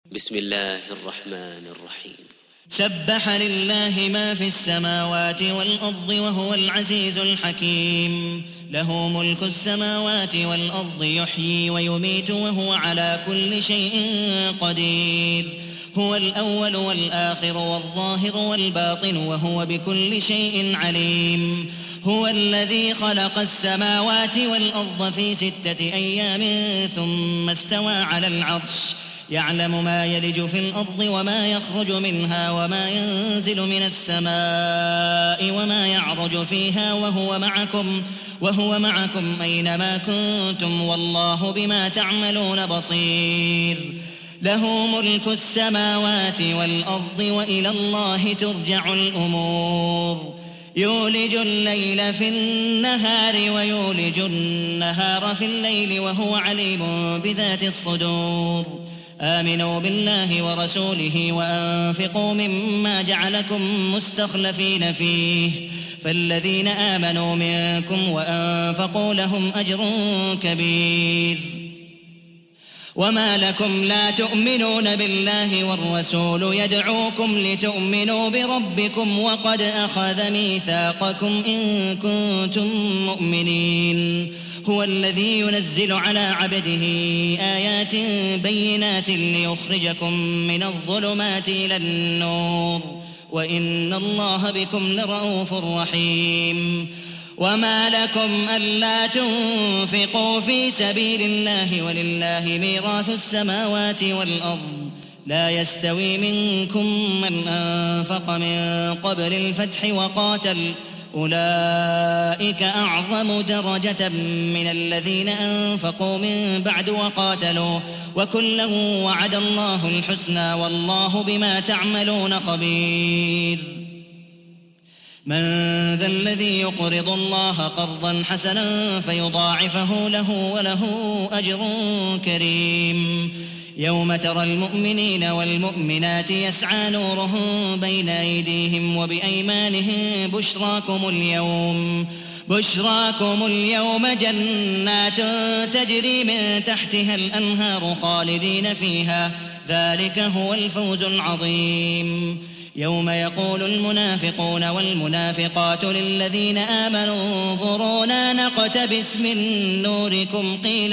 بسم الله الرحمن الرحيم. سبح لله ما في السماوات والأرض وهو العزيز الحكيم. له ملك السماوات والأرض يحيي ويميت وهو على كل شيء قدير. هو الأول والآخر والظاهر والباطن وهو بكل شيء عليم. هو الذي خلق السماوات والأرض في 6 أيام ثم استوى على العرش يعلم ما يلج في الأرض وما يخرج منها وما ينزل من السماء وما يعرج فيها وهو معكم أينما كنتم والله بما تعملون بصير. له ملك السماوات والأرض وإلى الله ترجع الأمور. يولج الليل في النهار ويولج النهار في الليل وهو عليم بذات الصدور. آمنوا بالله ورسوله وأنفقوا مما جعلكم مستخلفين فيه فالذين آمنوا منكم وأنفقوا لهم أجر كبير. وما لكم لا تؤمنون بالله والرسول يدعوكم لتؤمنوا بربكم وقد أخذ ميثاقكم إن كنتم مؤمنين. هو الذي ينزل على عبده آيات بينات ليخرجكم من الظلمات إلى النور وإن الله بكم لرءوف رحيم. وما لكم ألا تنفقوا في سبيل الله ولله ميراث السماوات والأرض لا يستوي منكم من أنفق من قبل الفتح وقاتل أولئك أعظم درجة من الذين أنفقوا من بعد وقاتلوا وكلا وعد الله الحسنى والله بما تعملون خبير. من ذا الذي يقرض الله قرضا حسنا فيضاعفه له وله أجر كريم. يوم ترى المؤمنين والمؤمنات يسعى نورهم بين أيديهم وبأيمانهم بشراكم اليوم جنات تجري من تحتها الأنهار خالدين فيها ذلك هو الفوز العظيم. يوم يقول المنافقون والمنافقات للذين آمنوا انظرونا نقتبس من نوركم قيل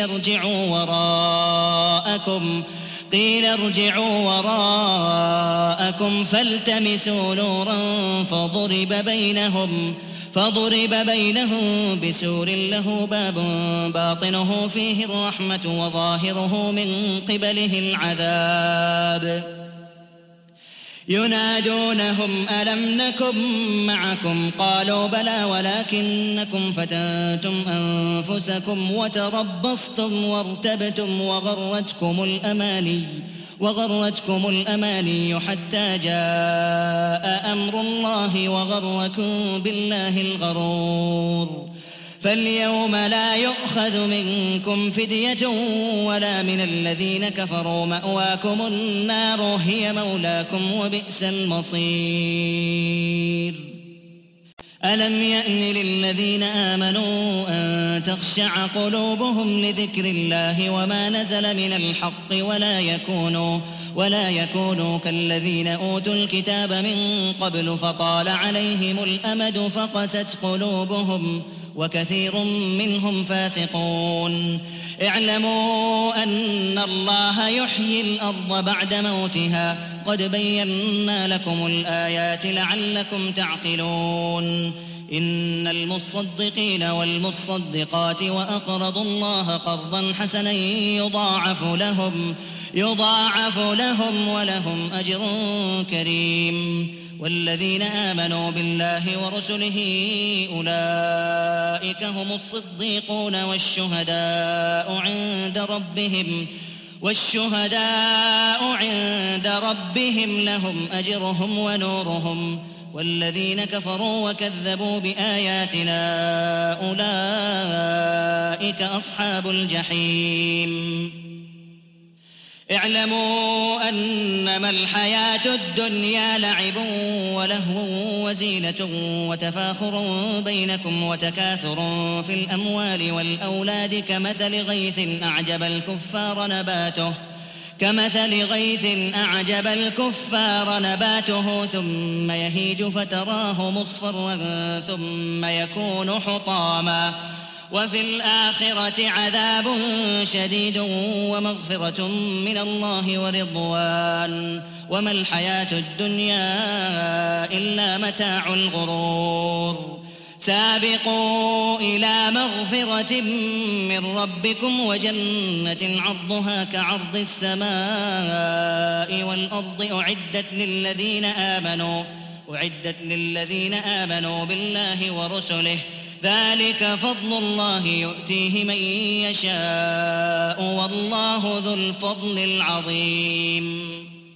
ارجعوا وراءكم فالتمسوا نورا فضرب بينهم بسور له باب باطنه فيه الرحمة وظاهره من قبله العذاب. ينادونهم ألم نكن معكم قالوا بلى ولكنكم فتنتم أنفسكم وتربصتم وارتبتم وغرتكم الأماني حتى جاء أمر الله وغركم بالله الغرور. فاليوم لا يؤخذ منكم فدية ولا من الذين كفروا مأواكم النار هي مولاكم وبئس المصير. ألم يأن للذين آمنوا أن تخشع قلوبهم لذكر الله وما نزل من الحق ولا يكونوا كالذين أوتوا الكتاب من قبل فطال عليهم الأمد فقست قلوبهم وكثير منهم فاسقون. اعلموا أن الله يحيي الأرض بعد موتها قد بينا لكم الآيات لعلكم تعقلون. إن المصدقين والمصدقات وأقرضوا الله قرضا حسنا يضاعف لهم ولهم أجر كريم. والذين آمنوا بالله ورسله أولئك هم الصديقون والشهداء عند ربهم لهم أجرهم ونورهم. والذين كفروا وكذبوا بآياتنا أولئك أصحاب الجحيم. اعلموا أنما الحياة الدنيا لعب ولهو وزينة وتفاخر بينكم وتكاثر في الأموال والأولاد كمثل غيث كمثل غيث أعجب الكفار نباته ثم يهيج فتراه مصفرا ثم يكون حطاما وفي الآخرة عذاب شديد ومغفرة من الله ورضوان وما الحياة الدنيا إلا متاع الغرور سابقوا إلى مغفرة من ربكم وجنة عرضها كعرض السماء والأرض أعدت للذين آمنوا بالله ورسله ذلك فضل الله يؤتيه من يشاء والله ذو الفضل العظيم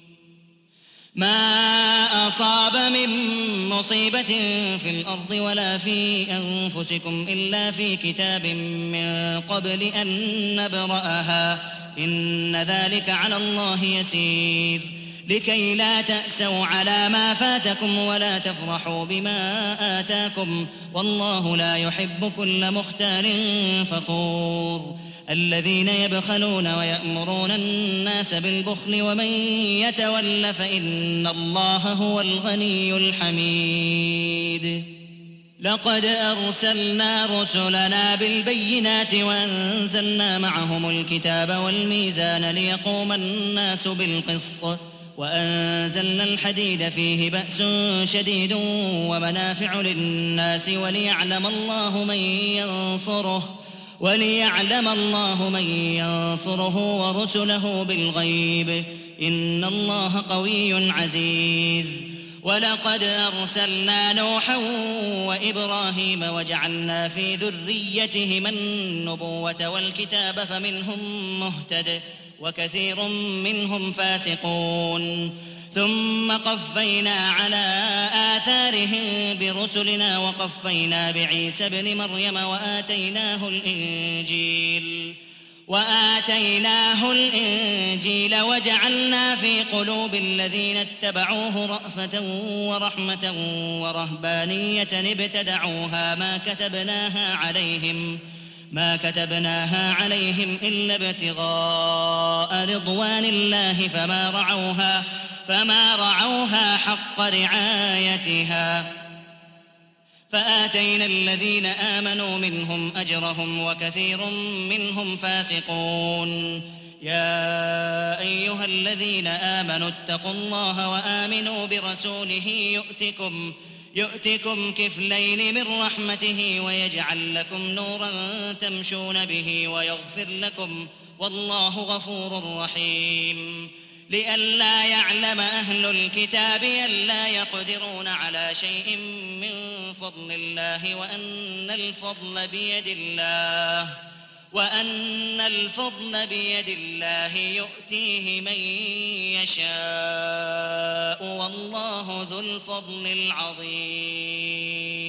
ما أصاب من مصيبة في الأرض ولا في أنفسكم إلا في كتاب من قبل أن نبرأها إن ذلك على الله يسير لكي لا تأسوا على ما فاتكم ولا تفرحوا بما آتاكم والله لا يحب كل مختال فخور الذين يبخلون ويأمرون الناس بالبخل ومن يتول فإن الله هو الغني الحميد لقد أرسلنا رسلنا بالبينات وأنزلنا معهم الكتاب والميزان ليقوم الناس بالقسط وأنزلنا الحديد فيه بأس شديد ومنافع للناس وليعلم الله من ينصره ورسله بالغيب إن الله قوي عزيز ولقد أرسلنا نوحا وإبراهيم وجعلنا في ذريتهما النبوة والكتاب فمنهم مهتد وكثير منهم فاسقون ثم قفينا على آثارهم برسلنا وقفينا بعيسى ابن مريم وآتيناه الإنجيل وجعلنا في قلوب الذين اتبعوه رأفة ورحمة ورهبانية ابتدعوها ما كتبناها عليهم إلا ابتغاء رضوان الله فما رعوها حق رعايتها فآتينا الذين آمنوا منهم أجرهم وكثير منهم فاسقون يا أيها الذين آمنوا اتقوا الله وآمنوا برسوله يؤتكم كفلين من رحمته ويجعل لكم نورا تمشون به ويغفر لكم والله غفور رحيم لئلا يعلم أهل الكتاب ألا يقدرون على شيء من فضل الله وأن الفضل بيد الله يؤتيه من يشاء والله ذو الفضل العظيم